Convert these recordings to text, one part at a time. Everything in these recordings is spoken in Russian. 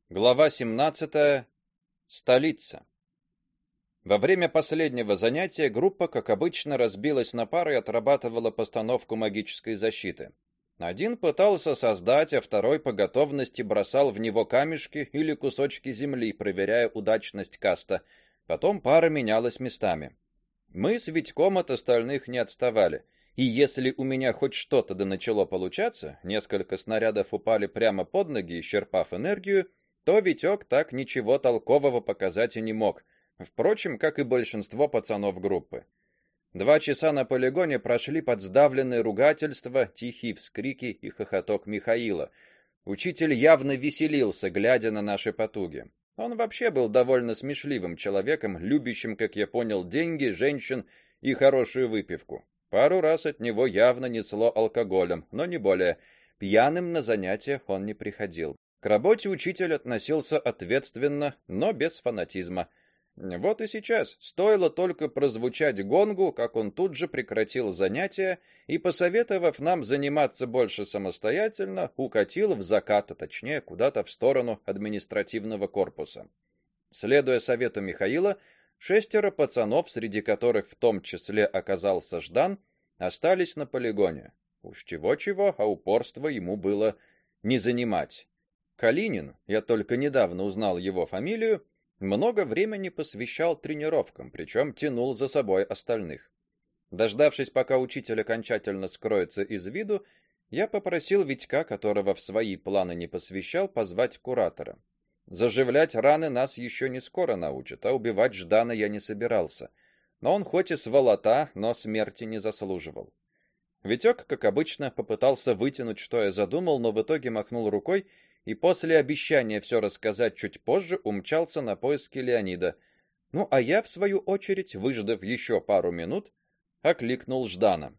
Глава 17. Столица. Во время последнего занятия группа, как обычно, разбилась на пары и отрабатывала постановку магической защиты. Один пытался создать, а второй по готовности бросал в него камешки или кусочки земли, проверяя удачность каста. Потом пара менялась местами. Мы с Витьком от остальных не отставали. И если у меня хоть что-то да начало получаться, несколько снарядов упали прямо под ноги, исчерпав энергию, то Витек так ничего толкового показать и не мог. Впрочем, как и большинство пацанов группы. 2 часа на полигоне прошли под сдавленные ругательства, тихие вскрики и хохоток Михаила. Учитель явно веселился, глядя на наши потуги. Он вообще был довольно смешливым человеком, любящим, как я понял, деньги, женщин и хорошую выпивку. Пару раз от него явно несло алкоголем, но не более. Пьяным на занятиях он не приходил. К работе учитель относился ответственно, но без фанатизма. Вот и сейчас, стоило только прозвучать гонгу, как он тут же прекратил занятия и, посоветовав нам заниматься больше самостоятельно, укатил в закат, а точнее, куда-то в сторону административного корпуса. Следуя совету Михаила, 6 пацанов, среди которых в том числе оказался Ждан, остались на полигоне. Уж чего-чего, а упорства ему было не занимать. Калинин, я только недавно узнал его фамилию, много времени посвящал тренировкам, причем тянул за собой остальных. Дождавшись, пока учитель окончательно скроется из виду, я попросил Витька, которого в свои планы не посвящал, позвать куратора. Заживлять раны нас еще не скоро научат, а убивать Ждана я не собирался. Но он хоть и сволота, но смерти не заслуживал. Витек, как обычно, попытался вытянуть, что я задумал, но в итоге махнул рукой и после обещания все рассказать чуть позже умчался на поиски Леонида. Ну, а я в свою очередь, выждав еще пару минут, окликнул Ждана.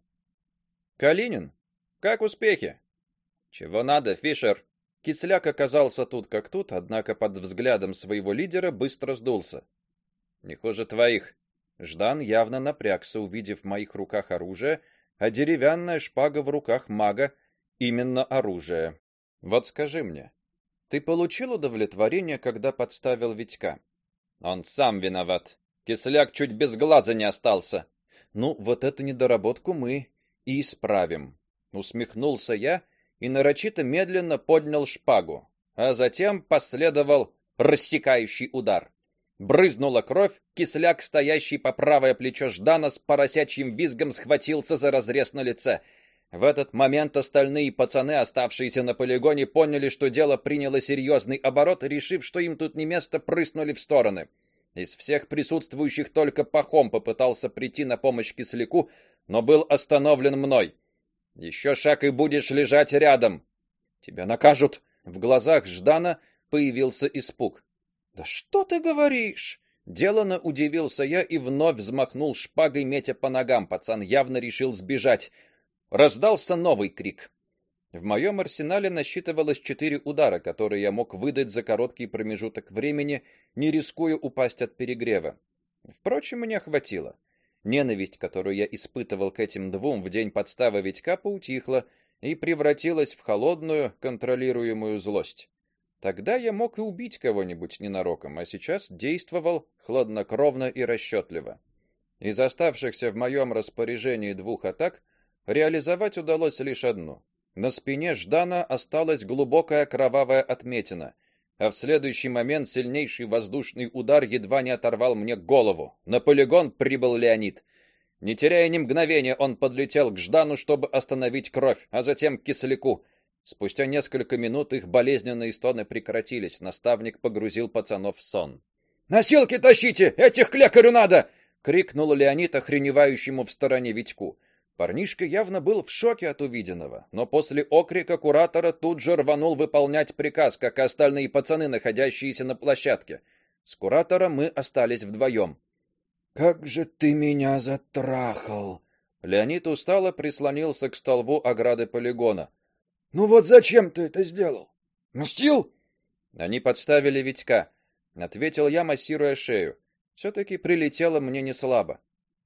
Калинин, как успехи? Чего надо, Фишер? Кисляк оказался тут как тут, однако под взглядом своего лидера быстро сдулся. Не хуже твоих. Ждан явно напрягся, увидев в моих руках оружие, а деревянная шпага в руках мага именно оружие. Вот скажи мне, ты получил удовлетворение, когда подставил Витька? Он сам виноват. Кисляк чуть без глаза не остался. Ну, вот эту недоработку мы и исправим. Усмехнулся я и нарочито медленно поднял шпагу, а затем последовал рассекающий удар. Брызнула кровь, Кисляк, стоящий по правое плечо Ждана, с поросячьим визгом схватился за разрез на лице. В этот момент остальные пацаны, оставшиеся на полигоне, поняли, что дело приняло серьезный оборот, и, решив, что им тут не место, прыснули в стороны. Из всех присутствующих только Пахом попытался прийти на помощь Кисляку, но был остановлен мной. Еще шаг и будешь лежать рядом. Тебя накажут. В глазах Ждана появился испуг. Да что ты говоришь? Делано удивился я и вновь взмахнул шпагой, метя по ногам. Пацан явно решил сбежать. Раздался новый крик. В моем арсенале насчитывалось 4 удара, которые я мог выдать за короткий промежуток времени, не рискуя упасть от перегрева. Впрочем, мне хватило. Ненависть, которую я испытывал к этим двум в день подставы Витька, поутихла и превратилась в холодную, контролируемую злость. Тогда я мог и убить кого-нибудь ненароком, а сейчас действовал хладнокровно и расчетливо. Из оставшихся в моем распоряжении 2 атак реализовать удалось лишь одну. На спине Ждана осталась глубокая кровавая отметина, а в следующий момент сильнейший воздушный удар едва не оторвал мне голову. На полигон прибыл Леонид. Не теряя ни мгновения, он подлетел к Ждану, чтобы остановить кровь, а затем к Кисляку. Спустя несколько минут их болезненные стоны прекратились. Наставник погрузил пацанов в сон. «Носилки тащите! Этих к лекарю надо!» — крикнул Леонид охреневающему в стороне Витьку. Парнишка явно был в шоке от увиденного, но после окрика куратора тут же рванул выполнять приказ, как и остальные пацаны, находящиеся на площадке. С куратором мы остались вдвоем. «Как же ты меня затрахал!» Леонид устало прислонился к столбу ограды полигона. «Ну вот зачем ты это сделал? Мстил?» «Они подставили Витька», — ответил я, массируя шею. Все-таки прилетело мне не слабо.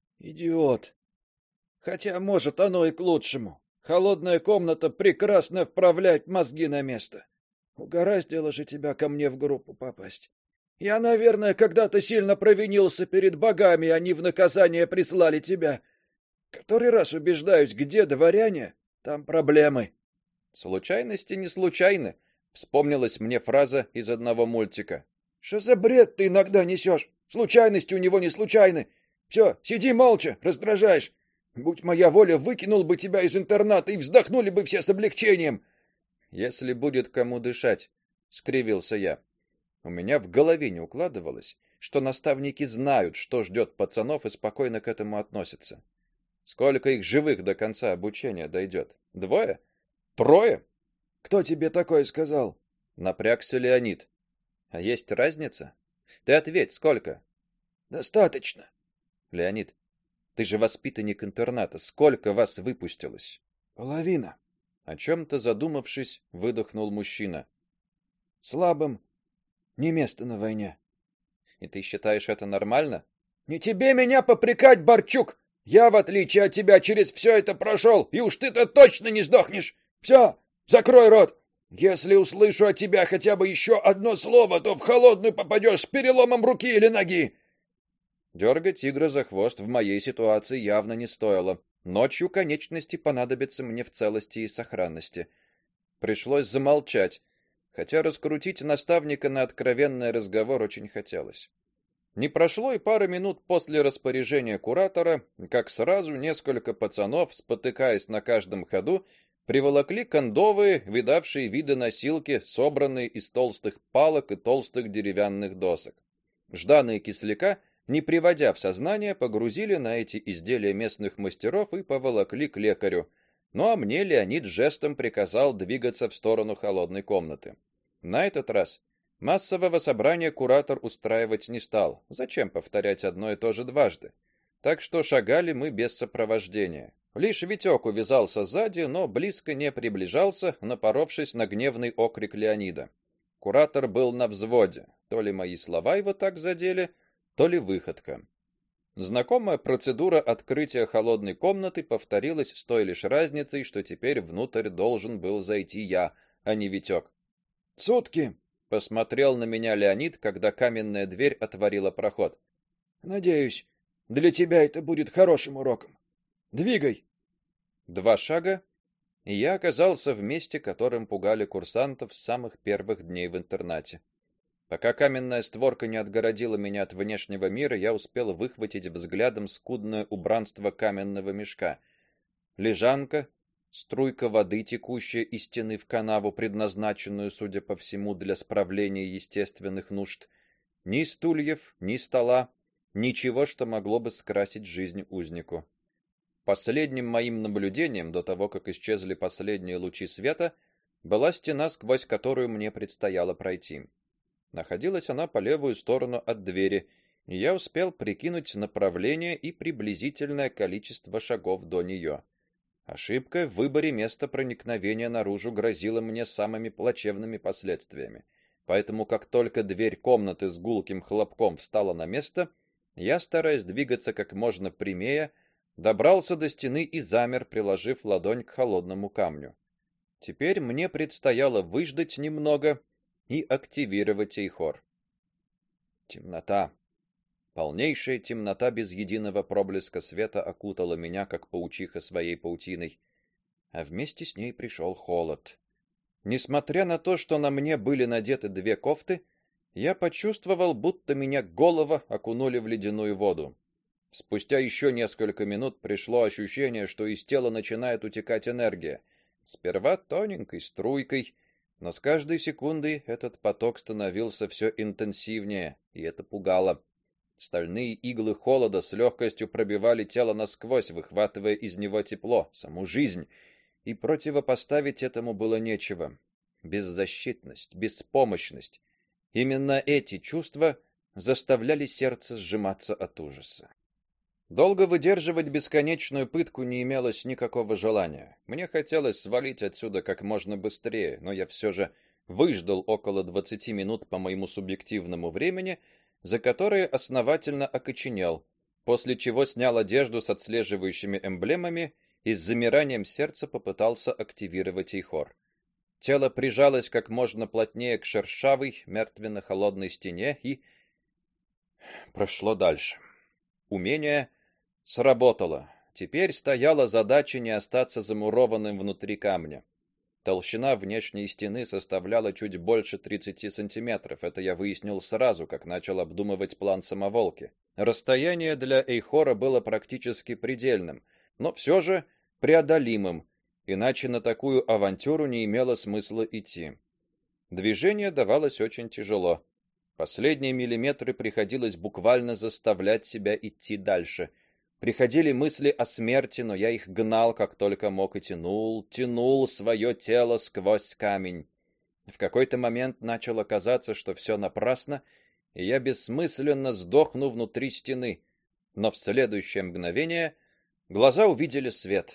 «Идиот! Хотя, может, оно и к лучшему. Холодная комната прекрасно вправляет мозги на место. Угораздило же тебя ко мне в группу попасть. Я, наверное, когда-то сильно провинился перед богами, они в наказание прислали тебя. Который раз убеждаюсь, где дворяне, там проблемы. Случайности не случайны, вспомнилась мне фраза из одного мультика. Что за бред ты иногда несешь? Случайности у него не случайны. Все, сиди молча, раздражаешь. Будь моя воля, выкинул бы тебя из интерната и вздохнули бы все с облегчением. Если будет кому дышать, скривился я. У меня в голове не укладывалось, что наставники знают, что ждет пацанов, и спокойно к этому относятся. Сколько их живых до конца обучения дойдет? 2? 3? Кто тебе такое сказал? Напрягся Леонид. А есть разница? Ты ответь, сколько? Достаточно. Леонид, ты же воспитанник интерната. Сколько вас выпустилось? Половина. О чем-то задумавшись, выдохнул мужчина. Слабым не место на войне. И ты считаешь это нормально? Не тебе меня попрекать, Борчук. Я, в отличие от тебя, через все это прошел, и уж ты-то точно не сдохнешь. Все, закрой рот. Если услышу от тебя хотя бы еще одно слово, то в холодную попадешь с переломом руки или ноги. Дергать тигра за хвост в моей ситуации явно не стоило. Ночью конечности понадобятся мне в целости и сохранности. Пришлось замолчать, хотя раскрутить наставника на откровенный разговор очень хотелось. Не прошло и пары минут после распоряжения куратора, как сразу несколько пацанов, спотыкаясь на каждом ходу, приволокли кондовые, видавшие виды носилки, собранные из толстых палок и толстых деревянных досок. Ждана и Кисляка, не приводя в сознание, погрузили на эти изделия местных мастеров и поволокли к лекарю. Ну а мне Леонид жестом приказал двигаться в сторону холодной комнаты. На этот раз массового собрания куратор устраивать не стал. Зачем повторять одно и то же дважды? Так что шагали мы без сопровождения. Лишь Витек увязался сзади, но близко не приближался, напоровшись на гневный окрик Леонида. Куратор был на взводе. То ли мои слова его так задели, то ли выходка. Знакомая процедура открытия холодной комнаты повторилась с той лишь разницей, что теперь внутрь должен был зайти я, а не Витек. Сутки, посмотрел на меня Леонид, когда каменная дверь отворила проход. Надеюсь, для тебя это будет хорошим уроком. Двигай. 2 шага, и я оказался в месте, которым пугали курсантов с самых первых дней в интернате. Пока каменная створка не отгородила меня от внешнего мира, я успел выхватить взглядом скудное убранство каменного мешка. Лежанка, струйка воды, текущая из стены в канаву, предназначенную, судя по всему, для справления естественных нужд. Ни стульев, ни стола, ничего, что могло бы скрасить жизнь узнику. Последним моим наблюдением до того, как исчезли последние лучи света, была стена, сквозь которую мне предстояло пройти. Находилась она по левую сторону от двери, и я успел прикинуть направление и приблизительное количество шагов до нее. Ошибка в выборе места проникновения наружу грозила мне самыми плачевными последствиями. Поэтому, как только дверь комнаты с гулким хлопком встала на место, я, стараясь двигаться как можно прямее, добрался до стены и замер, приложив ладонь к холодному камню. Теперь мне предстояло выждать немного и активировать эйхор. Темнота. Полнейшая темнота без единого проблеска света окутала меня, как паучиха своей паутиной, а вместе с ней пришел холод. Несмотря на то, что на мне были надеты 2 кофты, я почувствовал, будто меня голова окунули в ледяную воду. Спустя еще несколько минут пришло ощущение, что из тела начинает утекать энергия. Сперва тоненькой струйкой, но с каждой секундой этот поток становился все интенсивнее, и это пугало. Стальные иглы холода с легкостью пробивали тело насквозь, выхватывая из него тепло, саму жизнь, и противопоставить этому было нечего. Беззащитность, беспомощность. Именно эти чувства заставляли сердце сжиматься от ужаса. Долго выдерживать бесконечную пытку не имелось никакого желания. Мне хотелось свалить отсюда как можно быстрее, но я все же выждал около 20 минут по моему субъективному времени, за которые основательно окоченел, после чего снял одежду с отслеживающими эмблемами и с замиранием сердца попытался активировать эйхор. Тело прижалось как можно плотнее к шершавой, мертвенно-холодной стене и прошло дальше. Умение сработало. Теперь стояла задача не остаться замурованным внутри камня. Толщина внешней стены составляла чуть больше 30 сантиметров. Это я выяснил сразу, как начал обдумывать план самоволки. Расстояние для Эйхора было практически предельным, но все же преодолимым, иначе на такую авантюру не имело смысла идти. Движение давалось очень тяжело. Последние миллиметры приходилось буквально заставлять себя идти дальше. Приходили мысли о смерти, но я их гнал как только мог и тянул свое тело сквозь камень. В какой-то момент начало казаться, что все напрасно, и я бессмысленно сдохну внутри стены. Но в следующее мгновение глаза увидели свет.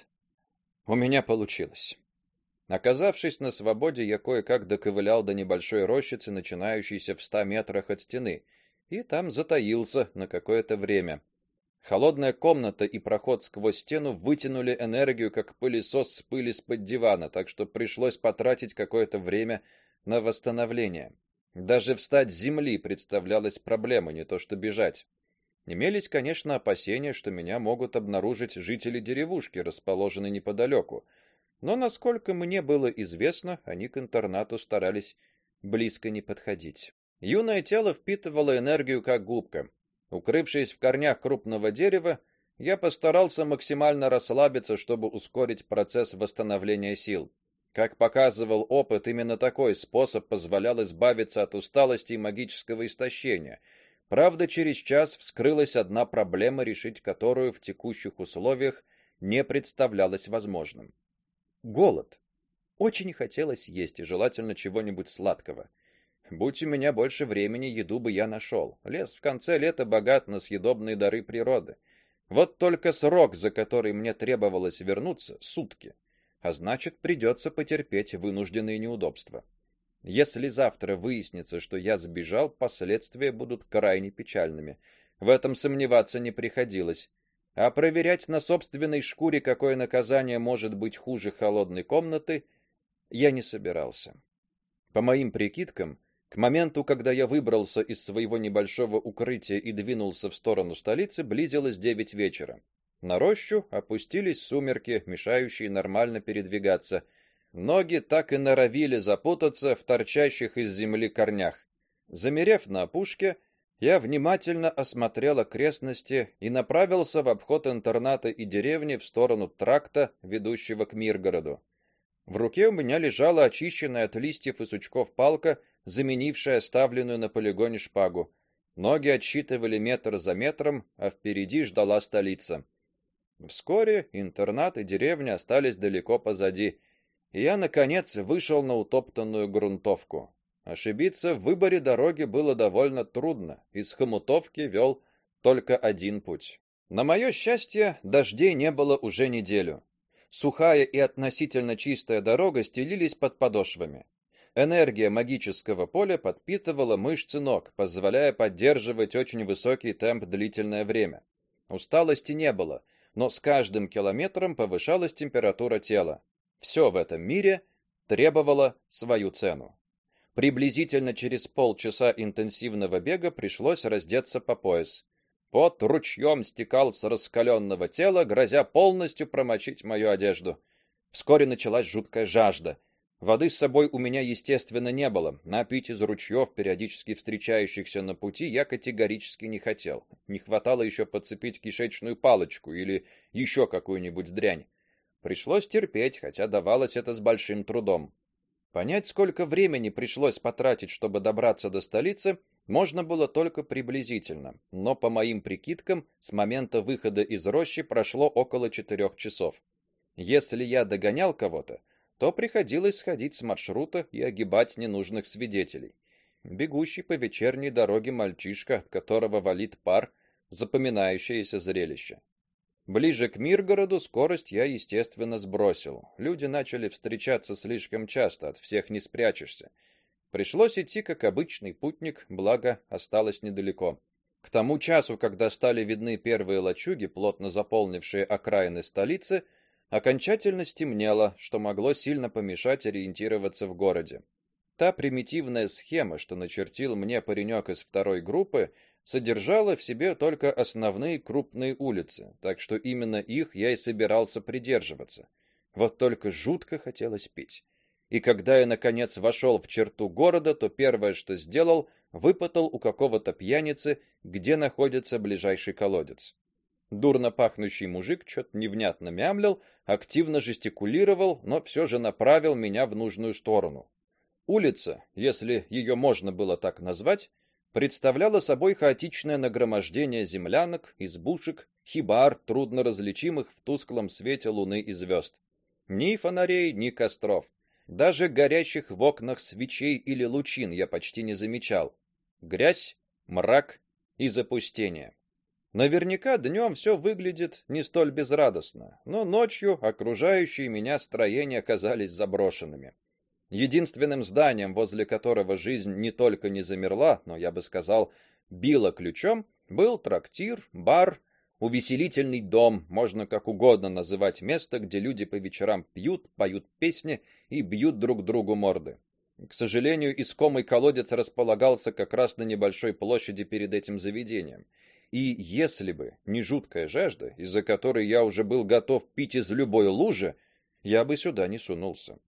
У меня получилось. Оказавшись на свободе, я кое-как доковылял до небольшой рощицы, начинающейся в 100 метрах от стены, и там затаился на какое-то время. Холодная комната и проход сквозь стену вытянули энергию, как пылесос с пыли с-под дивана, так что пришлось потратить какое-то время на восстановление. Даже встать с земли представлялась проблемой, не то что бежать. Имелись, конечно, опасения, что меня могут обнаружить жители деревушки, расположенной неподалеку. Но, насколько мне было известно, они к интернату старались близко не подходить. Юное тело впитывало энергию как губка. Укрывшись в корнях крупного дерева, я постарался максимально расслабиться, чтобы ускорить процесс восстановления сил. Как показывал опыт, именно такой способ позволял избавиться от усталости и магического истощения. Правда, через час вскрылась одна проблема, решить которую в текущих условиях не представлялось возможным. Голод. Очень хотелось есть, и желательно чего-нибудь сладкого. Будь у меня больше времени, еду бы я нашел. Лес в конце лета богат на съедобные дары природы. Вот только срок, за который мне требовалось вернуться, сутки. А значит, придется потерпеть вынужденные неудобства. Если завтра выяснится, что я сбежал, последствия будут крайне печальными. В этом сомневаться не приходилось. А проверять на собственной шкуре, какое наказание может быть хуже холодной комнаты, я не собирался. По моим прикидкам, к моменту, когда я выбрался из своего небольшого укрытия и двинулся в сторону столицы, близилось 9 вечера. На рощу опустились сумерки, мешающие нормально передвигаться. Ноги так и норовили запутаться в торчащих из земли корнях. Замерев на опушке, я внимательно осмотрел окрестности и направился в обход интерната и деревни в сторону тракта, ведущего к Миргороду. В руке у меня лежала очищенная от листьев и сучков палка, заменившая оставленную на полигоне шпагу. Ноги отсчитывали метр за метром, а впереди ждала столица. Вскоре интернат и деревня остались далеко позади, и я наконец вышел на утоптанную грунтовку. Ошибиться в выборе дороги было довольно трудно. Из Хомутовки вел только один путь. На мое счастье, дождей не было уже неделю. Сухая и относительно чистая дорога стелились под подошвами. Энергия магического поля подпитывала мышцы ног, позволяя поддерживать очень высокий темп длительное время. Усталости не было, но с каждым километром повышалась температура тела. Все в этом мире требовало свою цену. Приблизительно через полчаса интенсивного бега пришлось раздеться по пояс. Пот ручьем стекал с раскаленного тела, грозя полностью промочить мою одежду. Вскоре началась жуткая жажда. Воды с собой у меня, естественно, не было. Напить из ручьев, периодически встречающихся на пути, я категорически не хотел. Не хватало еще подцепить кишечную палочку или еще какую-нибудь дрянь. Пришлось терпеть, хотя давалось это с большим трудом. Понять, сколько времени пришлось потратить, чтобы добраться до столицы, можно было только приблизительно, но по моим прикидкам, с момента выхода из рощи прошло около 4 часов. Если я догонял кого-то, то приходилось сходить с маршрута и огибать ненужных свидетелей. Бегущий по вечерней дороге мальчишка, от которого валит пар, запоминающееся зрелище. Ближе к Миргороду скорость я, естественно, сбросил. Люди начали встречаться слишком часто, от всех не спрячешься. Пришлось идти как обычный путник, благо осталось недалеко. К тому часу, когда стали видны первые лачуги, плотно заполнившие окраины столицы, окончательно стемнело, что могло сильно помешать ориентироваться в городе. Та примитивная схема, что начертил мне паренек из второй группы, содержала в себе только основные крупные улицы, так что именно их я и собирался придерживаться. Вот только жутко хотелось пить. И когда я наконец вошел в черту города, то первое, что сделал, выпытал у какого-то пьяницы, где находится ближайший колодец. Дурно пахнущий мужик что-то невнятно мямлил, активно жестикулировал, но все же направил меня в нужную сторону. Улица, если ее можно было так назвать, представляла собой хаотичное нагромождение землянок, избушек, хибар, трудно различимых в тусклом свете луны и звезд. Ни фонарей, ни костров. Даже горящих в окнах свечей или лучин я почти не замечал. Грязь, мрак и запустение. Наверняка днем все выглядит не столь безрадостно, но ночью окружающие меня строения оказались заброшенными. Единственным зданием, возле которого жизнь не только не замерла, но, я бы сказал, била ключом, был трактир, бар, увеселительный дом, можно как угодно называть место, где люди по вечерам пьют, поют песни и бьют друг другу морды. К сожалению, искомый колодец располагался как раз на небольшой площади перед этим заведением. И если бы не жуткая жажда, из-за которой я уже был готов пить из любой лужи, я бы сюда не сунулся.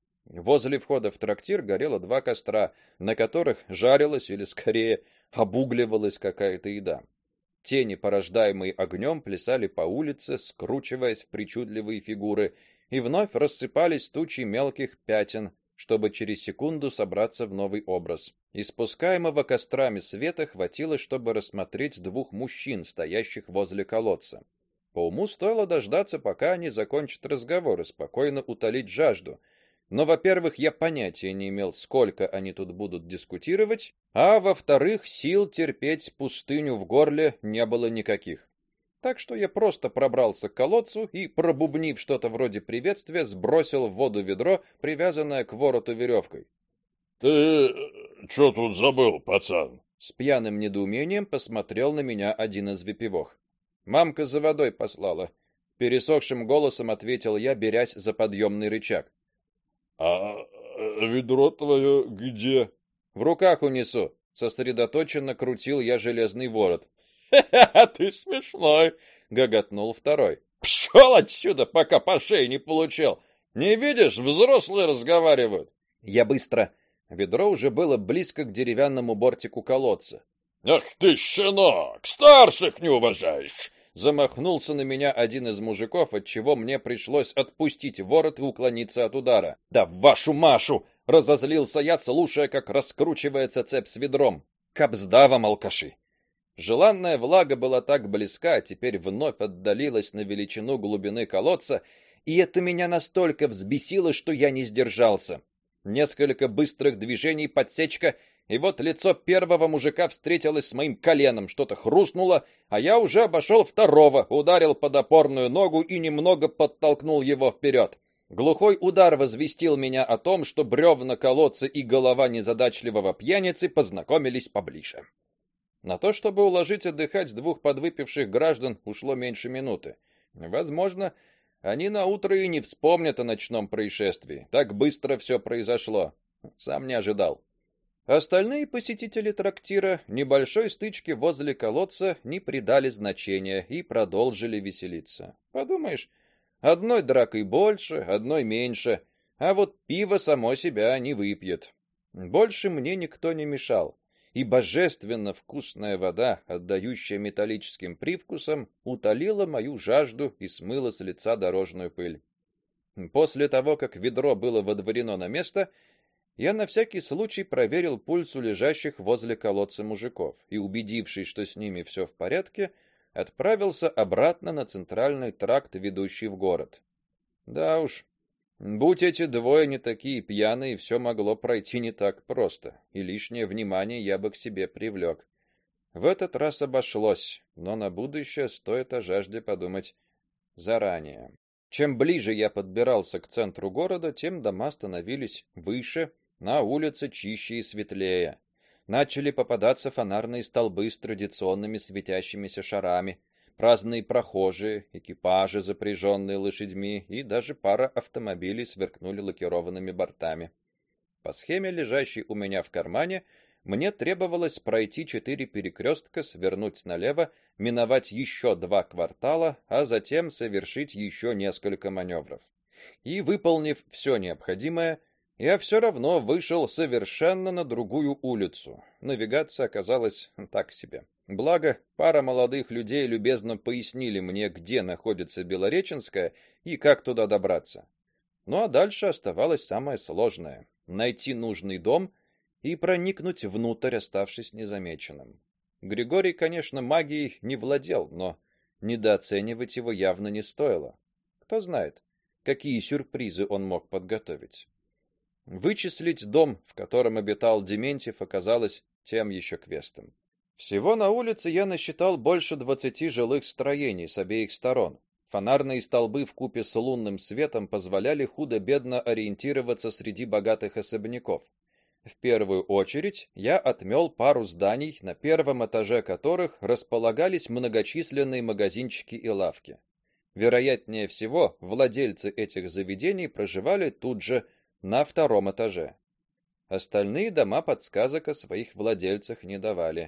Возле входа в трактир горело 2 костра, на которых жарилась или скорее обугливалась какая-то еда. Тени, порождаемые огнем, плясали по улице, скручиваясь в причудливые фигуры, и вновь рассыпались тучи мелких пятен, чтобы через секунду собраться в новый образ. Испускаемого кострами света хватило, чтобы рассмотреть 2 мужчин, стоящих возле колодца. По уму стоило дождаться, пока они закончат разговор, и спокойно утолить жажду. Но, во-первых, я понятия не имел, сколько они тут будут дискутировать, а во-вторых, сил терпеть пустыню в горле не было никаких. Так что я просто пробрался к колодцу и, пробубнив что-то вроде приветствия, сбросил в воду ведро, привязанное к вороту веревкой. Ты что тут забыл, пацан? С пьяным недоумением посмотрел на меня один из выпивох. Мамка за водой послала. Пересохшим голосом ответил я, берясь за подъемный рычаг. А ведро твое где? В руках унесу. Сосредоточенно крутил я железный ворот. Ха-ха, ты смешной, гоготнул второй. Пшел отсюда, пока по шее не получил. Не видишь, взрослые разговаривают. Я быстро. Ведро уже было близко к деревянному бортику колодца. Ах ты, щенок, старших не уважаешь. Замахнулся на меня один из мужиков, отчего мне пришлось отпустить ворот и уклониться от удара. Да вашу Машу! Разозлился я, слушая, как раскручивается цепь с ведром. Кабзда вам, алкаши! Желанная влага была так близка, а теперь вновь отдалилась на величину глубины колодца, и это меня настолько взбесило, что я не сдержался. Несколько быстрых движений, подсечка, и вот лицо первого мужика встретилось с моим коленом, что-то хрустнуло, а я уже обошел второго, ударил под опорную ногу и немного подтолкнул его вперед. Глухой удар возвестил меня о том, что бревна колодца и голова незадачливого пьяницы познакомились поближе. На то, чтобы уложить отдыхать 2 подвыпивших граждан, ушло меньше минуты. Возможно, они наутро и не вспомнят о ночном происшествии. Так быстро все произошло. Сам не ожидал. Остальные посетители трактира небольшой стычки возле колодца не придали значения и продолжили веселиться. Подумаешь, одной дракой больше, одной меньше, а вот пиво само себя не выпьет. Больше мне никто не мешал, и божественно вкусная вода, отдающая металлическим привкусом, утолила мою жажду и смыла с лица дорожную пыль. После того, как ведро было водворено на место, я на всякий случай проверил пульс у лежащих возле колодца мужиков и, убедившись, что с ними все в порядке, отправился обратно на центральный тракт, ведущий в город. Да уж, будь эти двое не такие пьяные, все могло пройти не так просто, и лишнее внимание я бы к себе привлек. В этот раз обошлось, но на будущее стоит о жажде подумать заранее. Чем ближе я подбирался к центру города, тем дома становились выше, на улице чище и светлее. Начали попадаться фонарные столбы с традиционными светящимися шарами. праздные прохожие, экипажи, запряженные лошадьми, и даже пара автомобилей сверкнули лакированными бортами. По схеме, лежащей у меня в кармане, мне требовалось пройти 4 перекрестка, свернуть налево, миновать еще 2 квартала, а затем совершить еще несколько маневров. И выполнив все необходимое, я все равно вышел совершенно на другую улицу. Навигация оказалась так себе. Благо, пара молодых людей любезно пояснили мне, где находится Белореченская и как туда добраться. Ну а дальше оставалось самое сложное найти нужный дом и проникнуть внутрь, оставшись незамеченным. Григорий, конечно, магией не владел, но недооценивать его явно не стоило. Кто знает, какие сюрпризы он мог подготовить. Вычислить дом, в котором обитал Дементьев, оказалось тем еще квестом. Всего на улице я насчитал больше 20 жилых строений с обеих сторон. Фонарные столбы вкупе с лунным светом позволяли худо-бедно ориентироваться среди богатых особняков. В первую очередь я отмел пару зданий, на первом этаже которых располагались многочисленные магазинчики и лавки. Вероятнее всего, владельцы этих заведений проживали тут же, на втором этаже. Остальные дома подсказок о своих владельцах не давали.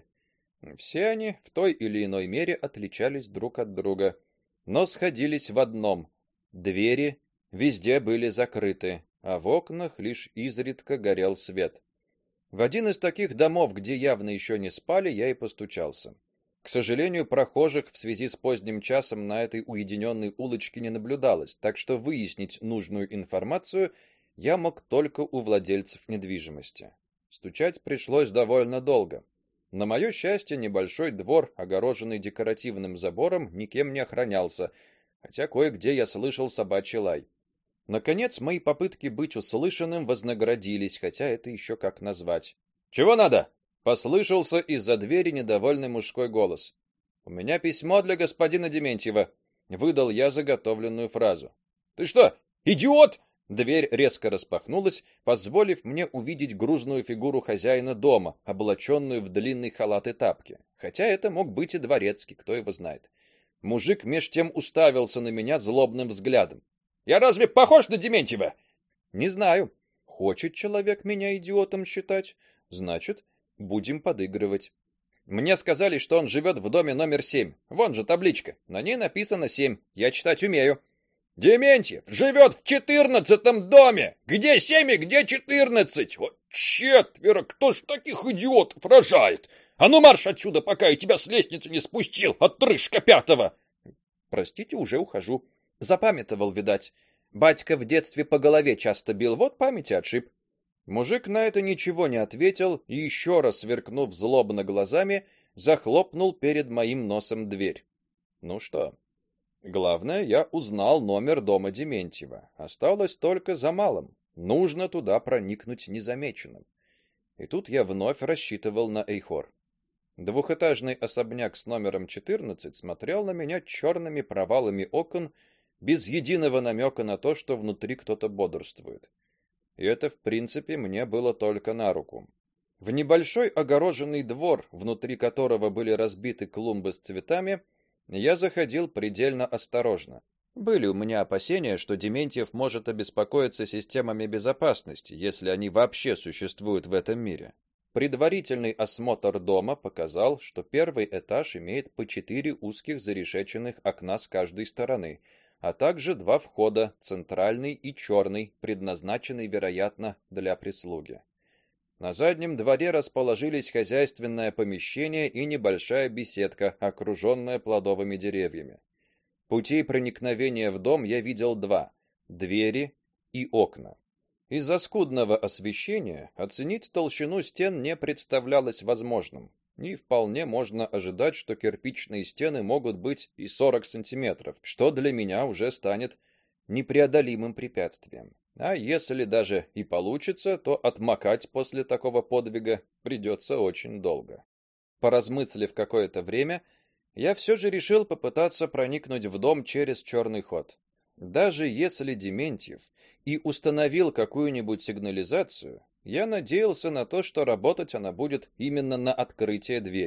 Все они в той или иной мере отличались друг от друга, но сходились в одном: двери везде были закрыты, а в окнах лишь изредка горел свет. В один из таких домов, где явно еще не спали, я и постучался. К сожалению, прохожих в связи с поздним часом на этой уединенной улочке не наблюдалось, так что выяснить нужную информацию я мог только у владельцев недвижимости. Стучать пришлось довольно долго. На мое счастье, небольшой двор, огороженный декоративным забором, никем не охранялся, хотя кое-где я слышал собачий лай. Наконец, мои попытки быть услышанным вознаградились, хотя это еще как назвать. «Чего надо?» — послышался из-за двери недовольный мужской голос. «У меня письмо для господина Дементьева», — выдал я заготовленную фразу. «Ты что, идиот?» Дверь резко распахнулась, позволив мне увидеть грузную фигуру хозяина дома, облаченную в длинный халат и тапки. Хотя это мог быть и дворецкий, кто его знает. Мужик меж тем уставился на меня злобным взглядом. «Я разве похож на Дементьева?» «Не знаю. Хочет человек меня идиотом считать, значит, будем подыгрывать. Мне сказали, что он живет в доме номер 7. Вон же табличка. На ней написано 7. Я читать умею». «Дементьев живет в 14-м доме! Где 7 и где 14? Вот четверо! Кто ж таких идиотов рожает? А ну марш отсюда, пока я тебя с лестницы не спустил, отрыжка пятого!» «Простите, уже ухожу. Запамятовал, видать. Батька в детстве по голове часто бил, вот памяти отшиб». Мужик на это ничего не ответил и, еще раз сверкнув злобно глазами, захлопнул перед моим носом дверь. Ну что... Главное, я узнал номер дома Дементьева. Осталось только за малым. Нужно туда проникнуть незамеченным. И тут я вновь рассчитывал на Эйхор. Двухэтажный особняк с номером 14 смотрел на меня черными провалами окон, без единого намека на то, что внутри кто-то бодрствует. И это, в принципе, мне было только на руку. В небольшой огороженный двор, внутри которого были разбиты клумбы с цветами, я заходил предельно осторожно. Были у меня опасения, что Дементьев может обеспокоиться системами безопасности, если они вообще существуют в этом мире. Предварительный осмотр дома показал, что первый этаж имеет по 4 узких зарешеченных окна с каждой стороны, а также 2 входа, центральный и черный, предназначенный, вероятно, для прислуги. На заднем дворе расположились хозяйственное помещение и небольшая беседка, окруженная плодовыми деревьями. Путей проникновения в дом я видел 2: двери и окна. Из-за скудного освещения оценить толщину стен не представлялось возможным, и вполне можно ожидать, что кирпичные стены могут быть и 40 сантиметров, что для меня уже станет непреодолимым препятствием. А если даже и получится, то отмокать после такого подвига придется очень долго. Поразмыслив какое-то время, я все же решил попытаться проникнуть в дом через черный ход. Даже если Дементьев и установил какую-нибудь сигнализацию, я надеялся на то, что работать она будет именно на открытие двери.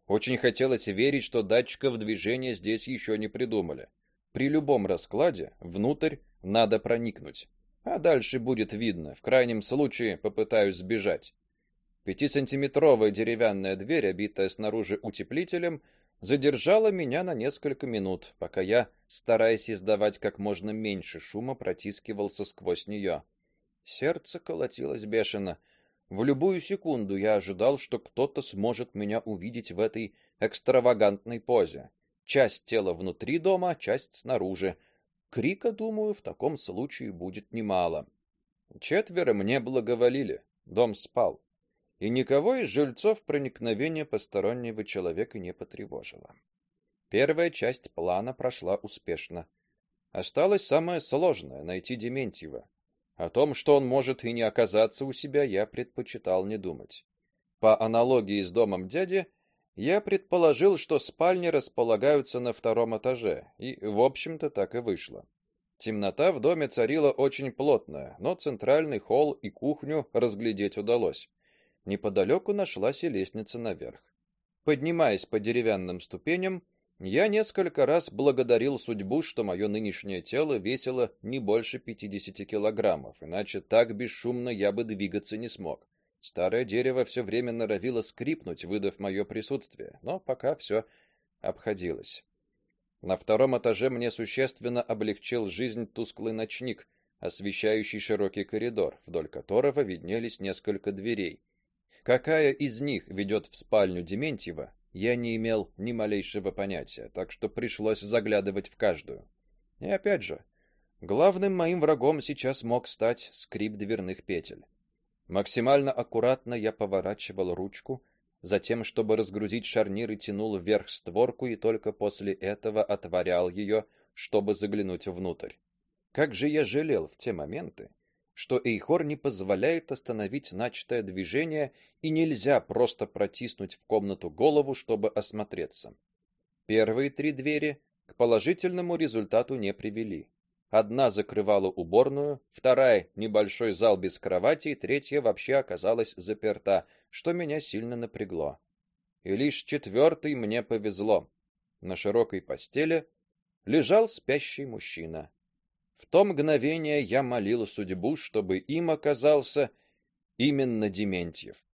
Очень хотелось верить, что датчиков движения здесь еще не придумали. При любом раскладе внутрь надо проникнуть. А дальше будет видно. В крайнем случае попытаюсь сбежать. 5-сантиметровая деревянная дверь, обитая снаружи утеплителем, задержала меня на несколько минут, пока я, стараясь издавать как можно меньше шума, протискивался сквозь нее. Сердце колотилось бешено. В любую секунду я ожидал, что кто-то сможет меня увидеть в этой экстравагантной позе. Часть тела внутри дома, часть снаружи. Крика, думаю, в таком случае будет немало. 4 мне благоволили. Дом спал. И никого из жильцов проникновение постороннего человека не потревожило. Первая часть плана прошла успешно. Осталось самое сложное — найти Дементьева. О том, что он может и не оказаться у себя, я предпочитал не думать. По аналогии с домом дяди, я предположил, что спальни располагаются на 2-м этаже, и, в общем-то, так и вышло. Темнота в доме царила очень плотная, но центральный холл и кухню разглядеть удалось. Неподалеку нашлась и лестница наверх. Поднимаясь по деревянным ступеням, я несколько раз благодарил судьбу, что мое нынешнее тело весило не больше 50 килограммов, иначе так бесшумно я бы двигаться не смог. Старое дерево все время норовило скрипнуть, выдав мое присутствие, но пока все обходилось. На 2-м этаже мне существенно облегчил жизнь тусклый ночник, освещающий широкий коридор, вдоль которого виднелись несколько дверей. Какая из них ведет в спальню Дементьева, я не имел ни малейшего понятия, так что пришлось заглядывать в каждую. И опять же, главным моим врагом сейчас мог стать скрип дверных петель. Максимально аккуратно я поворачивал ручку, затем, чтобы разгрузить шарниры, тянул вверх створку и только после этого отворял ее, чтобы заглянуть внутрь. Как же я жалел в те моменты, что Эйхор не позволяет остановить начатое движение, и нельзя просто протиснуть в комнату голову, чтобы осмотреться. Первые 3 двери к положительному результату не привели. Одна закрывала уборную, вторая — небольшой зал без кровати, и третья вообще оказалась заперта, что меня сильно напрягло. И лишь 4-й мне повезло. На широкой постели лежал спящий мужчина. В то мгновение я молил судьбу, чтобы им оказался именно Дементьев.